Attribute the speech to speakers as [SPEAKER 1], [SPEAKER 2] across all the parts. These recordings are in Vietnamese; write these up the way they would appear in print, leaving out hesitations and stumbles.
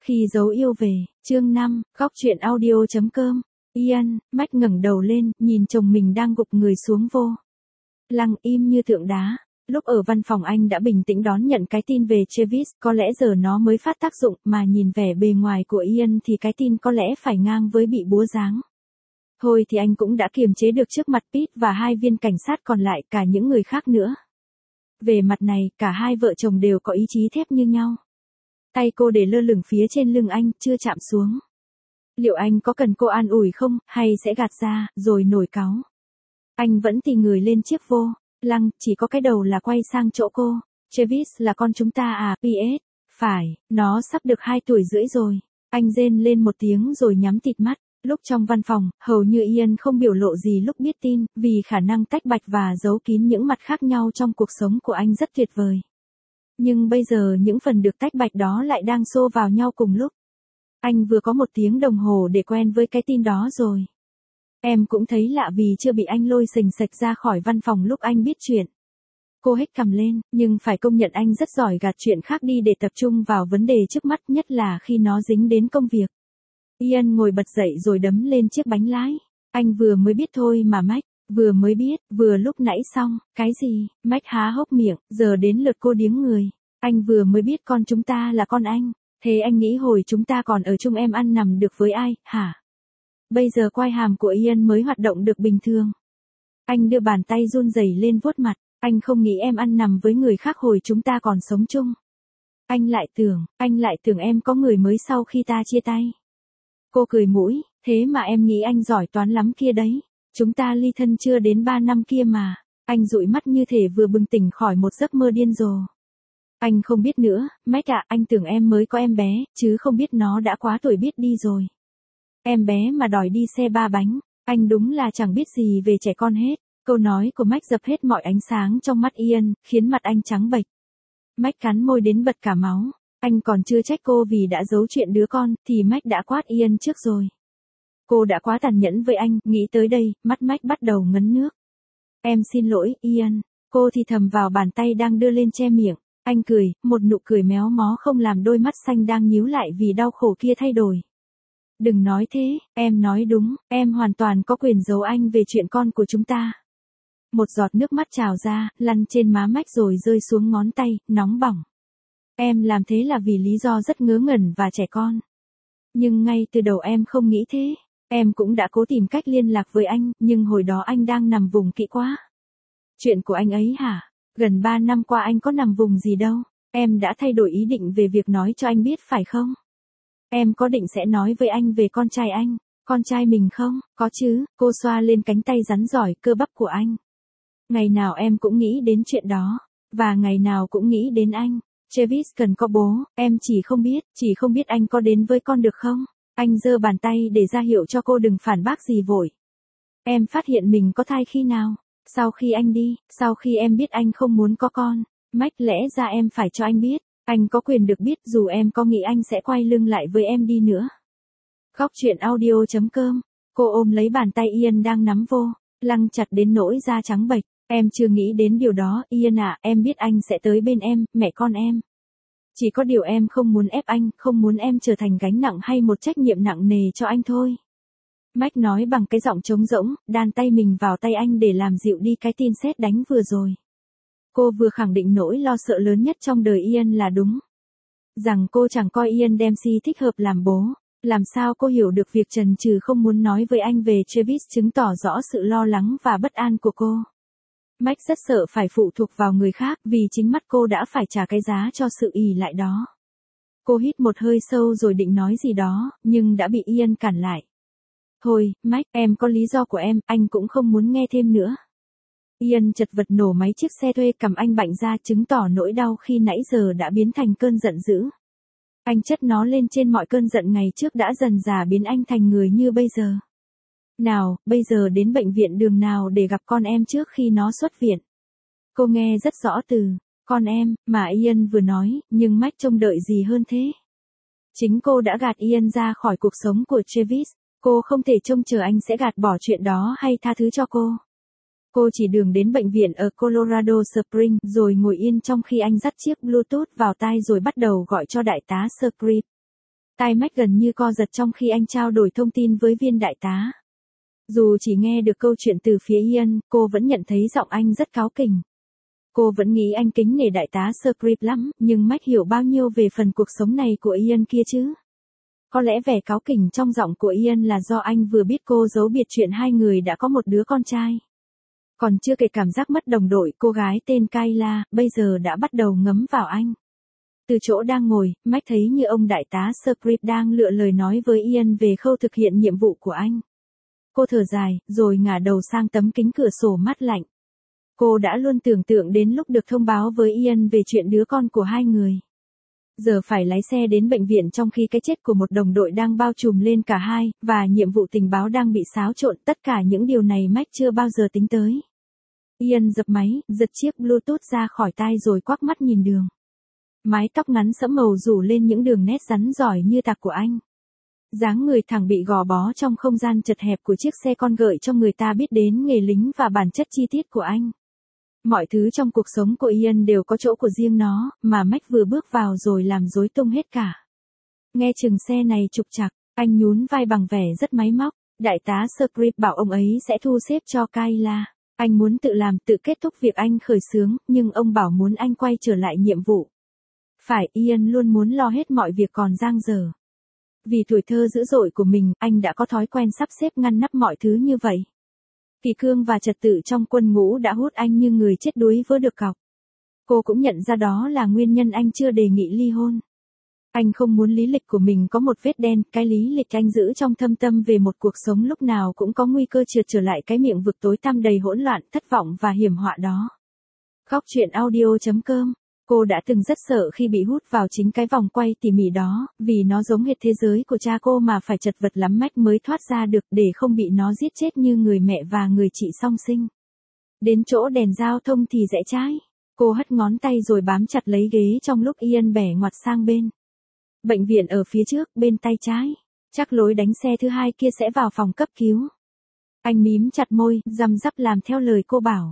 [SPEAKER 1] Khi dấu yêu về, chương 5, góc truyện audio.com. Ian, Mike ngẩng đầu lên, nhìn chồng mình đang gục người xuống vô lăng im như tượng đá. Lúc ở văn phòng anh đã bình tĩnh đón nhận cái tin về Travis, có lẽ giờ nó mới phát tác dụng, mà nhìn vẻ bề ngoài của Ian thì cái tin có lẽ phải ngang với bị búa giáng. Thôi thì anh cũng đã kiềm chế được trước mặt Pete và hai viên cảnh sát còn lại, cả những người khác nữa. Về mặt này, cả hai vợ chồng đều có ý chí thép như nhau. Tay cô để lơ lửng phía trên lưng anh, chưa chạm xuống. Liệu anh có cần cô an ủi không, hay sẽ gạt ra, rồi nổi cáu? Anh vẫn tì người lên chiếc vô lăng, chỉ có cái đầu là quay sang chỗ cô. Travis là con chúng ta à, PS? Phải, nó sắp được 2 tuổi rưỡi rồi. Anh rên lên một tiếng rồi nhắm tịt mắt. Lúc trong văn phòng, hầu như Ian không biểu lộ gì lúc biết tin, vì khả năng tách bạch và giấu kín những mặt khác nhau trong cuộc sống của anh rất tuyệt vời. Nhưng bây giờ những phần được tách bạch đó lại đang xô vào nhau cùng lúc. Anh vừa có 1 tiếng đồng hồ để quen với cái tin đó rồi. Em cũng thấy lạ vì chưa bị anh lôi xềnh xệch ra khỏi văn phòng lúc anh biết chuyện. Cô hếch cằm lên, nhưng phải công nhận anh rất giỏi gạt chuyện khác đi để tập trung vào vấn đề trước mắt, nhất là khi nó dính đến công việc. Ian ngồi bật dậy rồi đấm lên chiếc bánh lái. Anh vừa mới biết thôi mà Mike, vừa mới biết, vừa lúc nãy xong. Cái gì? Mike há hốc miệng, giờ đến lượt cô điếng người. Anh vừa mới biết con chúng ta là con anh. Thế anh nghĩ hồi chúng ta còn ở chung em ăn nằm được với ai, hả? Bây giờ quai hàm của Ian mới hoạt động được bình thường. Anh đưa bàn tay run rẩy lên vuốt mặt. Anh không nghĩ em ăn nằm với người khác hồi chúng ta còn sống chung. Anh lại tưởng em có người mới sau khi ta chia tay. Cô cười mũi, thế mà em nghĩ anh giỏi toán lắm kia đấy. Chúng ta ly thân chưa đến 3 năm kia mà. Anh dụi mắt như thể vừa bừng tỉnh khỏi một giấc mơ điên rồ. Anh không biết nữa, Mike ạ, anh tưởng em mới có em bé, chứ không biết nó đã quá tuổi biết đi rồi. Em bé mà đòi đi xe 3 bánh, anh đúng là chẳng biết gì về trẻ con hết. Câu nói của Mike dập hết mọi ánh sáng trong mắt Ian, khiến mặt anh trắng bệch. Mike cắn môi đến bật cả máu. Anh còn chưa trách cô vì đã giấu chuyện đứa con, thì Mike đã quát Ian trước rồi. Cô đã quá tàn nhẫn với anh, nghĩ tới đây, mắt Mike bắt đầu ngấn nước. Em xin lỗi, Ian. Cô thì thầm vào bàn tay đang đưa lên che miệng. Anh cười, một nụ cười méo mó không làm đôi mắt xanh đang nhíu lại vì đau khổ kia thay đổi. Đừng nói thế, em nói đúng, em hoàn toàn có quyền giấu anh về chuyện con của chúng ta. Một giọt nước mắt trào ra, lăn trên má Mike rồi rơi xuống ngón tay, nóng bỏng. Em làm thế là vì lý do rất ngớ ngẩn và trẻ con. Nhưng ngay từ đầu em không nghĩ thế. Em cũng đã cố tìm cách liên lạc với anh, nhưng hồi đó anh đang nằm vùng kỹ quá. Chuyện của anh ấy hả? Gần 3 năm qua anh có nằm vùng gì đâu. Em đã thay đổi ý định về việc nói cho anh biết phải không? Em có định sẽ nói với anh về con trai anh, con trai mình không? Có chứ, cô xoa lên cánh tay rắn giỏi cơ bắp của anh. Ngày nào em cũng nghĩ đến chuyện đó, và ngày nào cũng nghĩ đến anh. Travis cần có bố, em chỉ không biết anh có đến với con được không? Anh giơ bàn tay để ra hiệu cho cô đừng phản bác gì vội. Em phát hiện mình có thai khi nào? Sau khi anh đi, sau khi em biết anh không muốn có con. Mike, lẽ ra em phải cho anh biết. Anh có quyền được biết dù em có nghĩ anh sẽ quay lưng lại với em đi nữa. Góc truyện audio.com. Cô ôm lấy bàn tay Ian đang nắm vô lăng chặt đến nỗi da trắng bệch. Em chưa nghĩ đến điều đó, Ian à, em biết anh sẽ tới bên em, mẹ con em. Chỉ có điều em không muốn ép anh, không muốn em trở thành gánh nặng hay một trách nhiệm nặng nề cho anh thôi. Mike nói bằng cái giọng trống rỗng, đan tay mình vào tay anh để làm dịu đi cái tin sét đánh vừa rồi. Cô vừa khẳng định nỗi lo sợ lớn nhất trong đời Ian là đúng. Rằng cô chẳng coi Ian Dempsey thích hợp làm bố. Làm sao cô hiểu được việc chần chừ không muốn nói với anh về Travis chứng tỏ rõ sự lo lắng và bất an của cô. Mike rất sợ phải phụ thuộc vào người khác vì chính mắt cô đã phải trả cái giá cho sự ỷ lại đó. Cô hít một hơi sâu rồi định nói gì đó, nhưng đã bị Ian cản lại. Thôi, Mike, em có lý do của em, anh cũng không muốn nghe thêm nữa. Ian chật vật nổ máy chiếc xe thuê, cầm anh bạnh ra, chứng tỏ nỗi đau khi nãy giờ đã biến thành cơn giận dữ. Anh chất nó lên trên mọi cơn giận ngày trước đã dần dà biến anh thành người như bây giờ. Nào, bây giờ đến bệnh viện đường nào để gặp con em trước khi nó xuất viện. Cô nghe rất rõ từ con em mà Ian vừa nói, nhưng Mike trông đợi gì hơn thế. Chính cô đã gạt Ian ra khỏi cuộc sống của Travis. Cô không thể trông chờ anh sẽ gạt bỏ chuyện đó hay tha thứ cho cô. Cô chỉ đường đến bệnh viện ở Colorado Springs rồi ngồi yên trong khi anh dắt chiếc Bluetooth vào tai rồi bắt đầu gọi cho đại tá Script. Tai Mike gần như co giật trong khi anh trao đổi thông tin với viên đại tá. Dù chỉ nghe được câu chuyện từ phía Ian, cô vẫn nhận thấy giọng anh rất cáu kỉnh. Cô vẫn nghĩ anh kính nể đại tá Script lắm, nhưng Mike hiểu bao nhiêu về phần cuộc sống này của Ian kia chứ? Có lẽ vẻ cáu kỉnh trong giọng của Ian là do anh vừa biết cô giấu biệt chuyện hai người đã có một đứa con trai. Còn chưa kể cảm giác mất đồng đội, cô gái tên Kayla, bây giờ đã bắt đầu ngấm vào anh. Từ chỗ đang ngồi, Mike thấy như ông đại tá Script đang lựa lời nói với Ian về khâu thực hiện nhiệm vụ của anh. Cô thở dài, rồi ngả đầu sang tấm kính cửa sổ mát lạnh. Cô đã luôn tưởng tượng đến lúc được thông báo với Ian về chuyện đứa con của hai người. Giờ phải lái xe đến bệnh viện trong khi cái chết của một đồng đội đang bao trùm lên cả hai, và nhiệm vụ tình báo đang bị xáo trộn, tất cả những điều này Mike chưa bao giờ tính tới. Ian dập máy, giật chiếc Bluetooth ra khỏi tai rồi quắc mắt nhìn đường. Mái tóc ngắn sẫm màu rủ lên những đường nét rắn giỏi như tạc của anh. Dáng người thẳng bị gò bó trong không gian chật hẹp của chiếc xe con gợi cho người ta biết đến nghề lính và bản chất chi tiết của anh. Mọi thứ trong cuộc sống của Ian đều có chỗ của riêng nó, mà Mike vừa bước vào rồi làm rối tung hết cả. Nghe chừng xe này trục trặc, anh nhún vai bằng vẻ rất máy móc. Đại tá Script bảo ông ấy sẽ thu xếp cho Kayla. Anh muốn tự làm, tự kết thúc việc anh khởi xướng, nhưng ông bảo muốn anh quay trở lại nhiệm vụ. Phải, Ian luôn muốn lo hết mọi việc còn dang dở. Vì tuổi thơ dữ dội của mình, anh đã có thói quen sắp xếp ngăn nắp mọi thứ như vậy. Kỷ cương và trật tự trong quân ngũ đã hút anh như người chết đuối vớ được cọc. Cô cũng nhận ra đó là nguyên nhân anh chưa đề nghị ly hôn. Anh không muốn lý lịch của mình có một vết đen, cái lý lịch anh giữ trong thâm tâm về một cuộc sống lúc nào cũng có nguy cơ trượt trở lại cái miệng vực tối tăm đầy hỗn loạn, thất vọng và hiểm họa đó. Góc truyện audio.com. Cô đã từng rất sợ khi bị hút vào chính cái vòng quay tỉ mỉ đó, vì nó giống hệt thế giới của cha cô mà phải chật vật lắm Mike mới thoát ra được để không bị nó giết chết như người mẹ và người chị song sinh. Đến chỗ đèn giao thông thì rẽ trái. Cô hất ngón tay rồi bám chặt lấy ghế trong lúc Ian bẻ ngoặt sang bên. Bệnh viện ở phía trước, bên tay trái. Chắc lối đánh xe thứ hai kia sẽ vào phòng cấp cứu. Anh mím chặt môi, răm rắp làm theo lời cô bảo.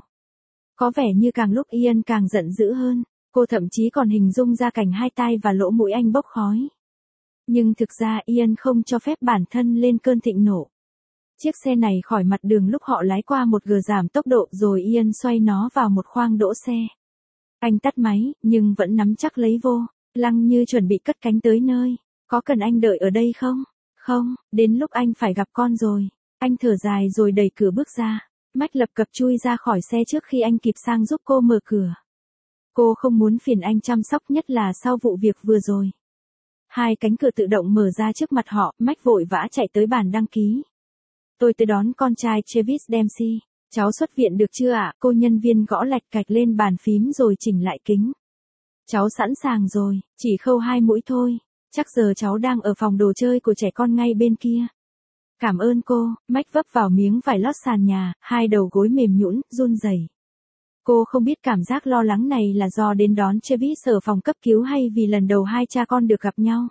[SPEAKER 1] Có vẻ như càng lúc Ian càng giận dữ hơn. Cô thậm chí còn hình dung ra cảnh hai tai và lỗ mũi anh bốc khói. Nhưng thực ra Ian không cho phép bản thân lên cơn thịnh nộ. Chiếc xe này khỏi mặt đường lúc họ lái qua một gờ giảm tốc độ rồi Ian xoay nó vào một khoang đỗ xe. Anh tắt máy, nhưng vẫn nắm chắc lấy vô, lăng như chuẩn bị cất cánh tới nơi. Có cần anh đợi ở đây không? Không, đến lúc anh phải gặp con rồi. Anh thở dài rồi đẩy cửa bước ra. Mike lập cập chui ra khỏi xe trước khi anh kịp sang giúp cô mở cửa. Cô không muốn phiền anh chăm sóc, nhất là sau vụ việc vừa rồi. Hai cánh cửa tự động mở ra trước mặt họ, Mike vội vã chạy tới bàn đăng ký. Tôi tới đón con trai Travis Dempsey. Cháu xuất viện được chưa ạ? Cô nhân viên gõ lạch cạch lên bàn phím rồi chỉnh lại kính. Cháu sẵn sàng rồi, chỉ khâu 2 mũi thôi. Chắc giờ cháu đang ở phòng đồ chơi của trẻ con ngay bên kia. Cảm ơn cô. Mike vấp vào miếng vải lót sàn nhà, hai đầu gối mềm nhũn, run rẩy. Cô không biết cảm giác lo lắng này là do đến đón Travis ở phòng cấp cứu hay vì lần đầu hai cha con được gặp nhau.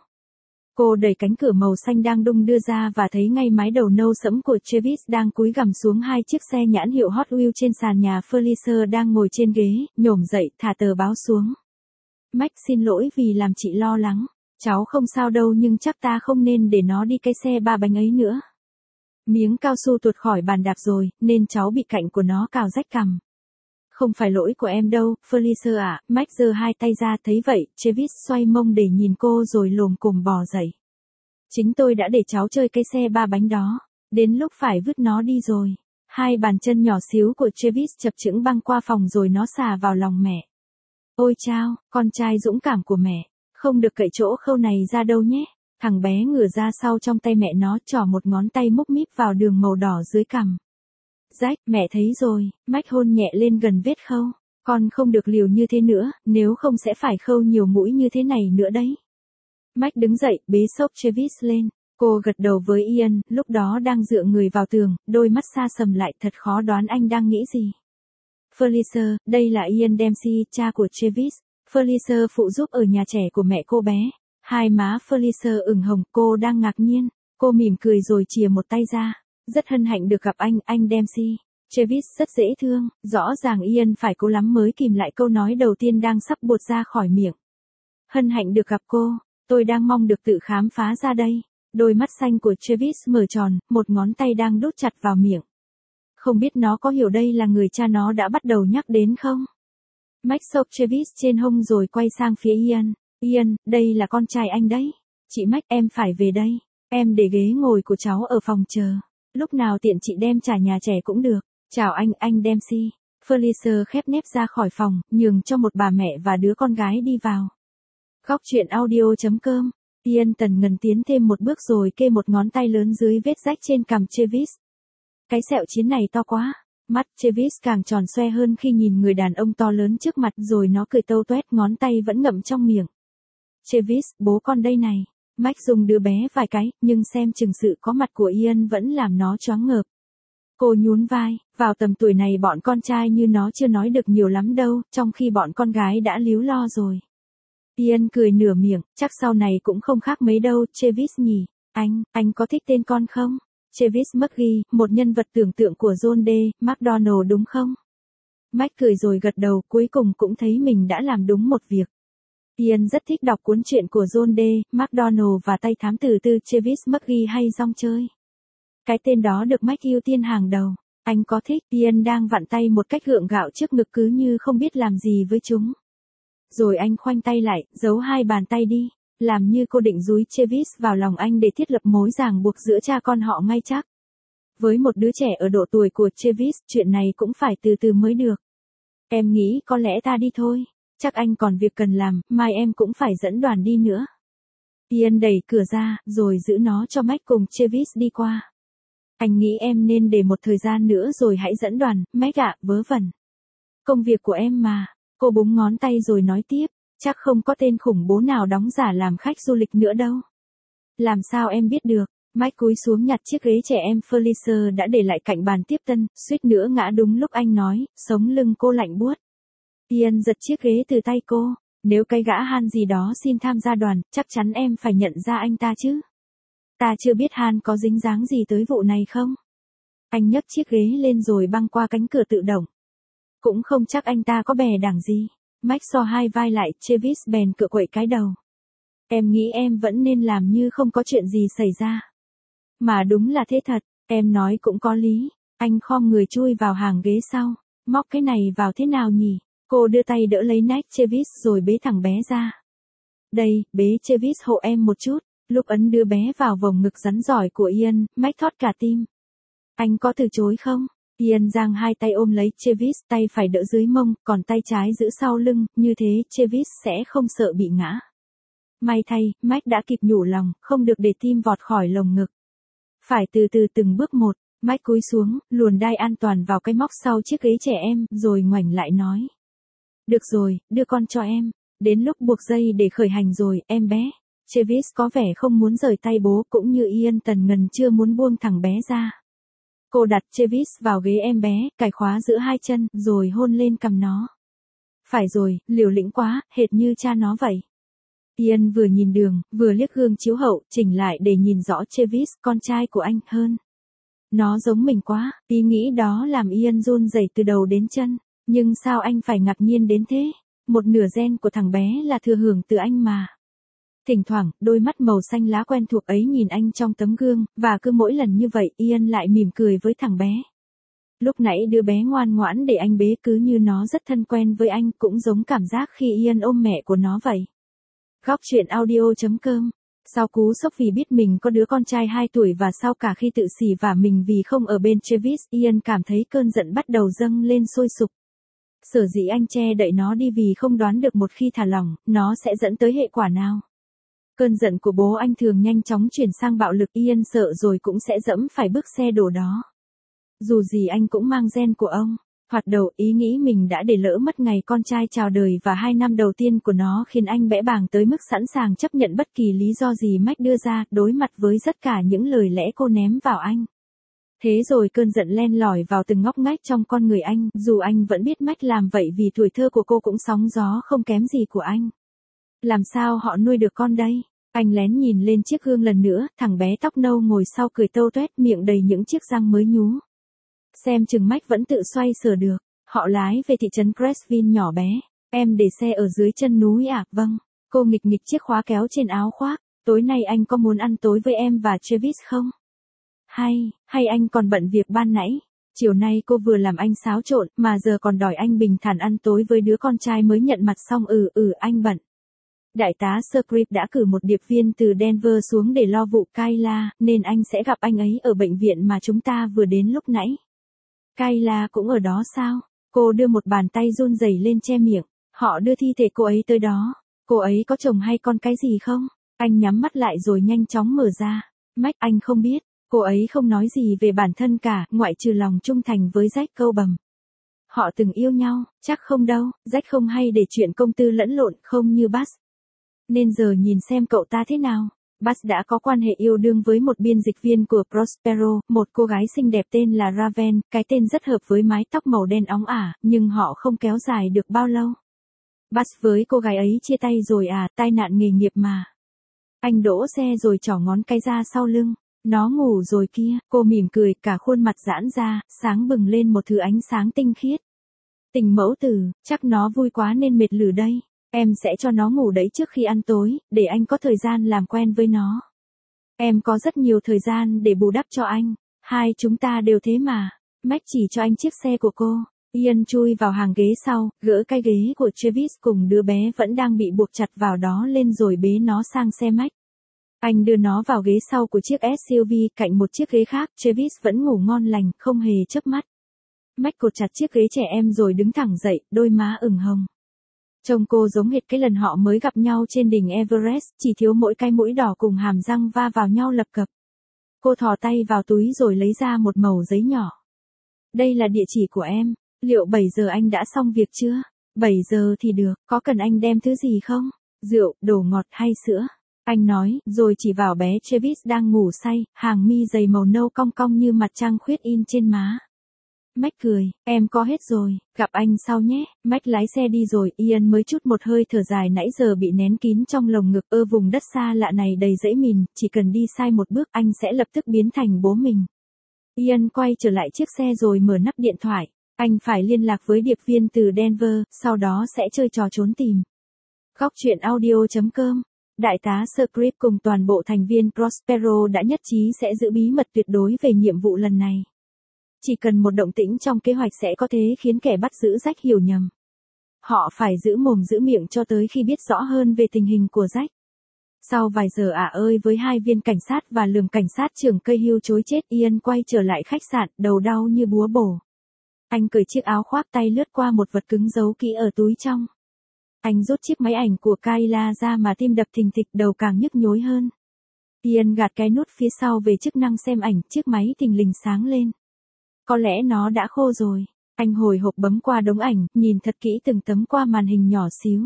[SPEAKER 1] Cô đẩy cánh cửa màu xanh đang đung đưa ra và thấy ngay mái đầu nâu sẫm của Travis đang cúi gằm xuống hai chiếc xe nhãn hiệu Hot Wheels trên sàn nhà. Felicia đang ngồi trên ghế, nhổm dậy, thả tờ báo xuống. Mike xin lỗi vì làm chị lo lắng. Cháu không sao đâu nhưng chắc ta không nên để nó đi cái xe 3 bánh ấy nữa. Miếng cao su tuột khỏi bàn đạp rồi, nên cháu bị cạnh của nó cào rách cằm. Không phải lỗi của em đâu, Felicia ạ. Mike giơ hai tay ra, thấy vậy, Travis xoay mông để nhìn cô rồi lồm cồm bò dậy. Chính tôi đã để cháu chơi cái xe 3 bánh đó. Đến lúc phải vứt nó đi rồi. Hai bàn chân nhỏ xíu của Travis chập chững băng qua phòng rồi nó xà vào lòng mẹ. Ôi chao, con trai dũng cảm của mẹ. Không được cậy chỗ khâu này ra đâu nhé. Thằng bé ngửa ra sau trong tay mẹ nó, trỏ một ngón tay múc míp vào đường màu đỏ dưới cằm. Rách, mẹ thấy rồi. Mike hôn nhẹ lên gần vết khâu. Con không được liều như thế nữa, nếu không sẽ phải khâu nhiều mũi như thế này nữa đấy. Mike đứng dậy, bế xốc Travis lên. Cô gật đầu với Ian, lúc đó đang dựa người vào tường, đôi mắt xa sầm lại, thật khó đoán anh đang nghĩ gì. Felicia, đây là Ian Dempsey, cha của Travis. Felicia phụ giúp ở nhà trẻ của mẹ cô bé. Hai má Felicia ửng hồng, cô đang ngạc nhiên. Cô mỉm cười rồi chìa một tay ra. Rất hân hạnh được gặp anh Dempsey. Travis rất dễ thương, rõ ràng Ian phải cố lắm mới kìm lại câu nói đầu tiên đang sắp buột ra khỏi miệng. Hân hạnh được gặp cô. Tôi đang mong được tự khám phá ra đây. Đôi mắt xanh của Travis mở tròn, một ngón tay đang đút chặt vào miệng. Không biết nó có hiểu đây là người cha nó đã bắt đầu nhắc đến không? Mike xốc Travis trên hông rồi quay sang phía Ian. Ian, đây là con trai anh đấy. Chị Mike, em phải về đây. Em để ghế ngồi của cháu ở phòng chờ. Lúc nào tiện chị đem trả nhà trẻ cũng được. Chào anh Dempsey. Felicia khép nép ra khỏi phòng, nhường cho một bà mẹ và đứa con gái đi vào. Góc truyện audio.com. Ian tần ngần tiến thêm một bước rồi kê một ngón tay lớn dưới vết rách trên cằm Travis. Cái sẹo chiến này to quá. Mắt Travis càng tròn xoe hơn khi nhìn người đàn ông to lớn trước mặt rồi nó cười tâu toét, ngón tay vẫn ngậm trong miệng. Travis, bố con đây này. Mike dùng đứa bé vài cái, nhưng xem chừng sự có mặt của Ian vẫn làm nó choáng ngợp. Cô nhún vai, vào tầm tuổi này bọn con trai như nó chưa nói được nhiều lắm đâu, trong khi bọn con gái đã líu lo rồi. Ian cười nửa miệng, chắc sau này cũng không khác mấy đâu, Travis nhỉ. Anh có thích tên con không? Travis McGee, một nhân vật tưởng tượng của John D. McDonald đúng không? Mike cười rồi gật đầu, cuối cùng cũng thấy mình đã làm đúng một việc. Ian rất thích đọc cuốn truyện của John D. McDonald và tay thám tử tư Travis McGee hay rong chơi. Cái tên đó được Mike ưu tiên hàng đầu. Anh có thích? Ian đang vặn tay một cách gượng gạo trước ngực cứ như không biết làm gì với chúng. Rồi anh khoanh tay lại, giấu hai bàn tay đi, làm như cô định dúi Travis vào lòng anh để thiết lập mối ràng buộc giữa cha con họ ngay chắc. Với một đứa trẻ ở độ tuổi của Travis, chuyện này cũng phải từ từ mới được. Em nghĩ có lẽ ta đi thôi. Chắc anh còn việc cần làm, mai em cũng phải dẫn đoàn đi nữa. Ian đẩy cửa ra, rồi giữ nó cho Mike cùng Travis đi qua. Anh nghĩ em nên để một thời gian nữa rồi hãy dẫn đoàn, Mike ạ, vớ vẩn. Công việc của em mà. Cô búng ngón tay rồi nói tiếp, chắc không có tên khủng bố nào đóng giả làm khách du lịch nữa đâu. Làm sao em biết được? Mike cúi xuống nhặt chiếc ghế trẻ em Felicia đã để lại cạnh bàn tiếp tân, suýt nữa ngã đúng lúc anh nói, sống lưng cô lạnh buốt. Ian giật chiếc ghế từ tay cô, nếu cái gã Han gì đó xin tham gia đoàn, chắc chắn em phải nhận ra anh ta chứ. Ta chưa biết Han có dính dáng gì tới vụ này không? Anh nhấc chiếc ghế lên rồi băng qua cánh cửa tự động. Cũng không chắc anh ta có bè đảng gì. Mike so hai vai lại, Travis bèn cựa quậy cái đầu. Em nghĩ em vẫn nên làm như không có chuyện gì xảy ra. Mà đúng là thế thật, em nói cũng có lý. Anh khom người chui vào hàng ghế sau. Móc cái này vào thế nào nhỉ? Cô đưa tay đỡ lấy nách Travis rồi bế thằng bé ra. Đây, bế Travis hộ em một chút. Lúc ấn đưa bé vào vòng ngực rắn giỏi của Ian, Mike thót cả tim. Anh có từ chối không? Ian giang hai tay ôm lấy Travis, tay phải đỡ dưới mông, còn tay trái giữ sau lưng, như thế Travis sẽ không sợ bị ngã. May thay, Mike đã kịp nhủ lòng, không được để tim vọt khỏi lồng ngực. Phải từ từ từng bước một, Mike cúi xuống, luồn đai an toàn vào cái móc sau chiếc ghế trẻ em, rồi ngoảnh lại nói. Được rồi, đưa con cho em. Đến lúc buộc dây để khởi hành rồi, em bé. Travis có vẻ không muốn rời tay bố, cũng như Ian tần ngần chưa muốn buông thằng bé ra. Cô đặt Travis vào ghế em bé, cài khóa giữa hai chân, rồi hôn lên cằm nó. Phải rồi, liều lĩnh quá, hệt như cha nó vậy. Ian vừa nhìn đường, vừa liếc gương chiếu hậu, chỉnh lại để nhìn rõ Travis, con trai của anh, hơn. Nó giống mình quá, ý nghĩ đó làm Ian run rẩy từ đầu đến chân. Nhưng sao anh phải ngạc nhiên đến thế? Một nửa gen của thằng bé là thừa hưởng từ anh mà. Thỉnh thoảng, đôi mắt màu xanh lá quen thuộc ấy nhìn anh trong tấm gương, và cứ mỗi lần như vậy Ian lại mỉm cười với thằng bé. Lúc nãy đứa bé ngoan ngoãn để anh bế cứ như nó rất thân quen với anh, cũng giống cảm giác khi Ian ôm mẹ của nó vậy. Góc truyện audio.com. Sau cú sốc vì biết mình có đứa con trai 2 tuổi và sau cả khi tự xỉ vả mình vì không ở bên Travis, Ian cảm thấy cơn giận bắt đầu dâng lên sôi sục. Sở dĩ anh che đậy nó đi vì không đoán được một khi thả lỏng, nó sẽ dẫn tới hệ quả nào. Cơn giận của bố anh thường nhanh chóng chuyển sang bạo lực, Ian sợ rồi cũng sẽ dẫm phải bước xe đổ đó. Dù gì anh cũng mang gen của ông. Thoạt đầu ý nghĩ mình đã để lỡ mất ngày con trai chào đời và 2 năm đầu tiên của nó khiến anh bẽ bàng tới mức sẵn sàng chấp nhận bất kỳ lý do gì Mike đưa ra, đối mặt với tất cả những lời lẽ cô ném vào anh. Thế rồi cơn giận len lỏi vào từng ngóc ngách trong con người anh, dù anh vẫn biết Mike làm vậy vì tuổi thơ của cô cũng sóng gió không kém gì của anh. Làm sao họ nuôi được con đây? Anh lén nhìn lên chiếc gương lần nữa, thằng bé tóc nâu ngồi sau cười tâu tuét, miệng đầy những chiếc răng mới nhú. Xem chừng Mike vẫn tự xoay sở được. Họ lái về thị trấn Crestville nhỏ bé. Em để xe ở dưới chân núi à? Vâng. Cô nghịch nghịch chiếc khóa kéo trên áo khoác. Tối nay anh có muốn ăn tối với em và Travis không? Hay anh còn bận việc ban nãy? Chiều nay cô vừa làm anh xáo trộn, mà giờ còn đòi anh bình thản ăn tối với đứa con trai mới nhận mặt xong. Anh bận. Đại tá Script đã cử một điệp viên từ Denver xuống để lo vụ Kayla, nên anh sẽ gặp anh ấy ở bệnh viện mà chúng ta vừa đến lúc nãy. Kayla cũng ở đó sao? Cô đưa một bàn tay run rẩy lên che miệng. Họ đưa thi thể cô ấy tới đó. Cô ấy có chồng hay con cái gì không? Anh nhắm mắt lại rồi nhanh chóng mở ra. Mike, anh không biết. Cô ấy không nói gì về bản thân cả, ngoại trừ lòng trung thành với Jack câu bầm. Họ từng yêu nhau, chắc không đâu, Jack không hay để chuyện công tư lẫn lộn, không như Bass. Nên giờ nhìn xem cậu ta thế nào. Bass đã có quan hệ yêu đương với một biên dịch viên của Prospero, một cô gái xinh đẹp tên là Raven, cái tên rất hợp với mái tóc màu đen óng ả, nhưng họ không kéo dài được bao lâu. Bass với cô gái ấy chia tay rồi à, tai nạn nghề nghiệp mà. Anh đỗ xe rồi trỏ ngón cái ra sau lưng. Nó ngủ rồi kia, cô mỉm cười, cả khuôn mặt giãn ra, sáng bừng lên một thứ ánh sáng tinh khiết. Tình mẫu tử, chắc nó vui quá nên mệt lử đây. Em sẽ cho nó ngủ đấy trước khi ăn tối, để anh có thời gian làm quen với nó. Em có rất nhiều thời gian để bù đắp cho anh. Hai chúng ta đều thế mà. Mac chỉ cho anh chiếc xe của cô. Ian chui vào hàng ghế sau, gỡ cái ghế của Travis cùng đứa bé vẫn đang bị buộc chặt vào đó lên rồi bế nó sang xe Mac. Anh đưa nó vào ghế sau của chiếc SUV cạnh một chiếc ghế khác. Travis vẫn ngủ ngon lành, không hề chớp mắt. Mac cột chặt chiếc ghế trẻ em rồi đứng thẳng dậy, đôi má ửng hồng. Trông cô giống hệt cái lần họ mới gặp nhau trên đỉnh Everest, chỉ thiếu mỗi cái mũi đỏ cùng hàm răng va vào nhau lập cập. Cô thò tay vào túi rồi lấy ra một mẩu giấy nhỏ. Đây là địa chỉ của em. Liệu 7 giờ anh đã xong việc chưa? 7 giờ thì được, có cần anh đem thứ gì không? Rượu, đồ ngọt hay sữa? Anh nói, rồi chỉ vào bé Travis đang ngủ say, hàng mi dày màu nâu cong cong như mặt trăng khuyết in trên má. Mac cười, em có hết rồi, gặp anh sau nhé. Mac lái xe đi rồi, Ian mới chút một hơi thở dài nãy giờ bị nén kín trong lồng ngực. Vùng đất xa lạ này đầy dãy mìn, chỉ cần đi sai một bước anh sẽ lập tức biến thành bố mình. Ian quay trở lại chiếc xe rồi mở nắp điện thoại. Anh phải liên lạc với điệp viên từ Denver, sau đó sẽ chơi trò trốn tìm. Góc truyện audio.com. Đại tá Script cùng toàn bộ thành viên Prospero đã nhất trí sẽ giữ bí mật tuyệt đối về nhiệm vụ lần này. Chỉ cần một động tĩnh trong kế hoạch sẽ có thể khiến kẻ bắt giữ Jack hiểu nhầm. Họ phải giữ mồm giữ miệng cho tới khi biết rõ hơn về tình hình của Jack. Sau vài giờ với 2 viên cảnh sát và lườm cảnh sát trưởng cây hưu chối chết, Ian quay trở lại khách sạn, đầu đau như búa bổ. Anh cởi chiếc áo khoác, tay lướt qua một vật cứng giấu kỹ ở túi trong. Anh rút chiếc máy ảnh của Kayla ra mà tim đập thình thịch, đầu càng nhức nhối hơn. Ian gạt cái nút phía sau về chức năng xem ảnh, chiếc máy thình lình sáng lên. Có lẽ nó đã khô rồi. Anh hồi hộp bấm qua đống ảnh, nhìn thật kỹ từng tấm qua màn hình nhỏ xíu.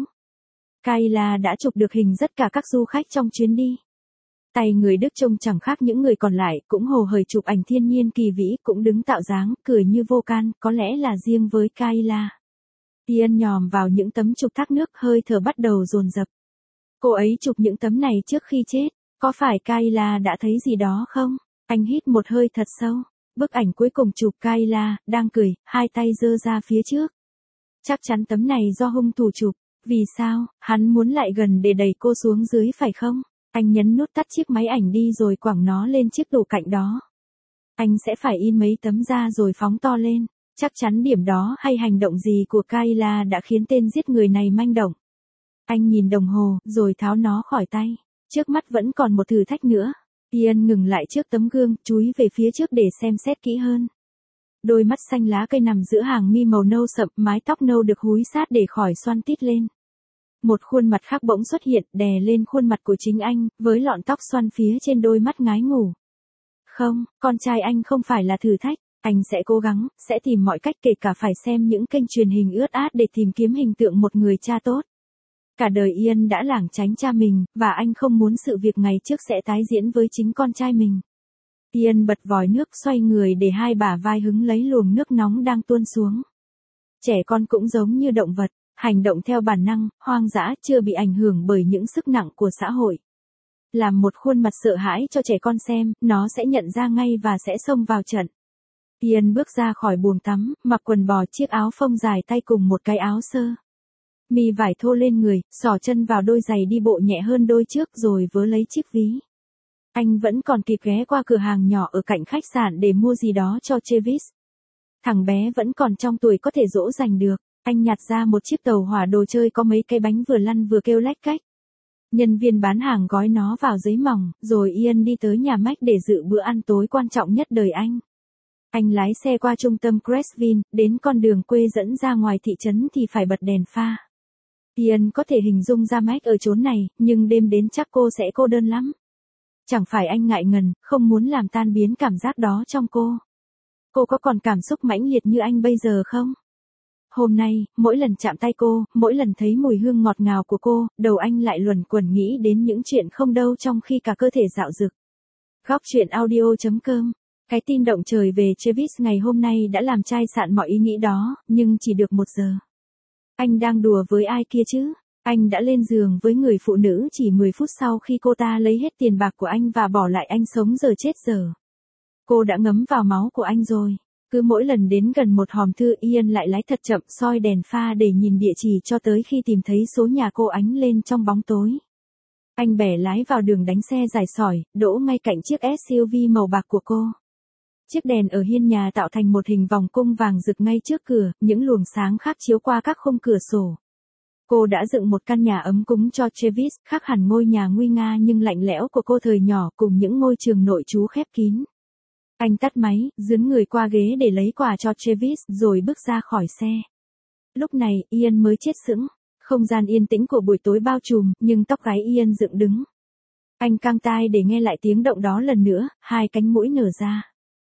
[SPEAKER 1] Kayla đã chụp được hình tất cả các du khách trong chuyến đi. Tay người Đức trông chẳng khác những người còn lại, cũng hồ hởi chụp ảnh thiên nhiên kỳ vĩ, cũng đứng tạo dáng, cười như vô can, có lẽ là riêng với Kayla. Ian nhòm vào những tấm chụp thác nước, hơi thở bắt đầu dồn dập. Cô ấy chụp những tấm này trước khi chết, có phải Kayla đã thấy gì đó không? Anh hít một hơi thật sâu. Bức ảnh cuối cùng chụp Kayla, đang cười, hai tay giơ ra phía trước. Chắc chắn tấm này do hung thủ chụp. Vì sao? Hắn muốn lại gần để đẩy cô xuống dưới phải không? Anh nhấn nút tắt chiếc máy ảnh đi rồi quẳng nó lên chiếc tủ cạnh đó. Anh sẽ phải in mấy tấm ra rồi phóng to lên. Chắc chắn điểm đó hay hành động gì của Kayla đã khiến tên giết người này manh động. Anh nhìn đồng hồ, rồi tháo nó khỏi tay. Trước mắt vẫn còn một thử thách nữa. Ian ngừng lại trước tấm gương, chúi về phía trước để xem xét kỹ hơn. Đôi mắt xanh lá cây nằm giữa hàng mi màu nâu sậm, mái tóc nâu được húi sát để khỏi xoăn tít lên. Một khuôn mặt khác bỗng xuất hiện, đè lên khuôn mặt của chính anh, với lọn tóc xoăn phía trên đôi mắt ngái ngủ. Không, con trai anh không phải là thử thách. Anh sẽ cố gắng, sẽ tìm mọi cách, kể cả phải xem những kênh truyền hình ướt át để tìm kiếm hình tượng một người cha tốt. Cả đời Ian đã lảng tránh cha mình, và anh không muốn sự việc ngày trước sẽ tái diễn với chính con trai mình. Ian bật vòi nước, xoay người để hai bả vai hứng lấy luồng nước nóng đang tuôn xuống. Trẻ con cũng giống như động vật, hành động theo bản năng, hoang dã, chưa bị ảnh hưởng bởi những sức nặng của xã hội. Làm một khuôn mặt sợ hãi cho trẻ con xem, nó sẽ nhận ra ngay và sẽ xông vào trận. Ian bước ra khỏi buồng tắm, mặc quần bò, chiếc áo phông dài tay cùng một cái áo sơ. mì vải thô lên người, xỏ chân vào đôi giày đi bộ nhẹ hơn đôi trước rồi vớ lấy chiếc ví. Anh vẫn còn kịp ghé qua cửa hàng nhỏ ở cạnh khách sạn để mua gì đó cho Travis. Thằng bé vẫn còn trong tuổi có thể dỗ dành được. Anh nhặt ra một chiếc tàu hỏa đồ chơi có mấy cái bánh vừa lăn vừa kêu lách cách. Nhân viên bán hàng gói nó vào giấy mỏng, rồi Ian đi tới nhà Mac để dự bữa ăn tối quan trọng nhất đời anh. Anh lái xe qua trung tâm Crestville, đến con đường quê dẫn ra ngoài thị trấn thì phải bật đèn pha. Ian có thể hình dung ra Mac ở chốn này, nhưng đêm đến chắc cô sẽ cô đơn lắm. Chẳng phải anh ngại ngần, không muốn làm tan biến cảm giác đó trong cô. Cô có còn cảm xúc mãnh liệt như anh bây giờ không? Hôm nay, mỗi lần chạm tay cô, mỗi lần thấy mùi hương ngọt ngào của cô, đầu anh lại luẩn quẩn nghĩ đến những chuyện không đâu trong khi cả cơ thể dạo dực. Góc truyện audio.com. Cái tin động trời về Travis ngày hôm nay đã làm chai sạn mọi ý nghĩ đó, nhưng chỉ được 1 giờ. Anh đang đùa với ai kia chứ? Anh đã lên giường với người phụ nữ chỉ 10 phút sau khi cô ta lấy hết tiền bạc của anh và bỏ lại anh sống giờ chết giờ. Cô đã ngấm vào máu của anh rồi. Cứ mỗi lần đến gần một hòm thư Ian lại lái thật chậm soi đèn pha để nhìn địa chỉ cho tới khi tìm thấy số nhà cô ánh lên trong bóng tối. Anh bẻ lái vào đường đánh xe dài sỏi, đỗ ngay cạnh chiếc SUV màu bạc của cô. Chiếc đèn ở hiên nhà tạo thành một hình vòng cung vàng rực ngay trước cửa, những luồng sáng khác chiếu qua các khung cửa sổ. Cô đã dựng một căn nhà ấm cúng cho Travis, khác hẳn ngôi nhà nguy nga nhưng lạnh lẽo của cô thời nhỏ cùng những ngôi trường nội trú khép kín. Anh tắt máy, dướn người qua ghế để lấy quà cho Travis rồi bước ra khỏi xe. Lúc này, Ian mới chết sững. Không gian yên tĩnh của buổi tối bao trùm, nhưng tóc gáy Ian dựng đứng. Anh căng tai để nghe lại tiếng động đó lần nữa, 2 cánh mũi nở ra.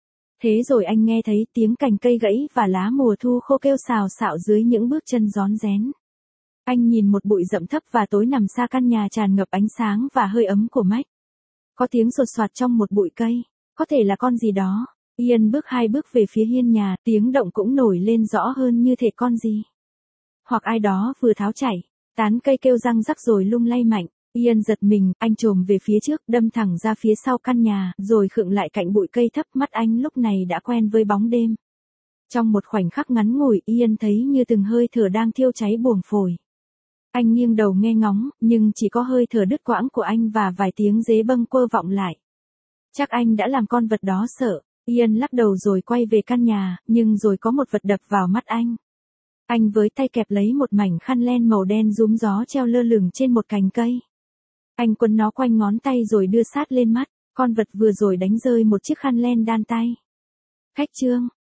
[SPEAKER 1] Thế rồi anh nghe thấy tiếng cành cây gãy và lá mùa thu khô kêu xào xạo dưới những bước chân rón rén. Anh nhìn một bụi rậm thấp và tối nằm xa căn nhà tràn ngập ánh sáng và hơi ấm của Mac. Có tiếng sột soạt trong một bụi cây. Có thể là con gì đó. Ian bước 2 bước về phía hiên nhà, tiếng động cũng nổi lên rõ hơn như thể con gì. Hoặc ai đó vừa tháo chảy. Tán cây kêu răng rắc rồi lung lay mạnh. Ian giật mình, anh chồm về phía trước, đâm thẳng ra phía sau căn nhà, rồi khựng lại cạnh bụi cây thấp. Mắt anh lúc này đã quen với bóng đêm. Trong một khoảnh khắc ngắn ngủi, Ian thấy như từng hơi thở đang thiêu cháy buồng phổi. Anh nghiêng đầu nghe ngóng, nhưng chỉ có hơi thở đứt quãng của anh và vài tiếng dế bâng quơ vọng lại. Chắc anh đã làm con vật đó sợ. Ian lắc đầu rồi quay về căn nhà, nhưng rồi có một vật đập vào mắt anh. Anh với tay kẹp lấy một mảnh khăn len màu đen rúm gió treo lơ lửng trên một cành cây. Anh quấn nó quanh ngón tay rồi đưa sát lên mắt. Con vật vừa rồi đánh rơi một chiếc khăn len đan tay. Khách trương,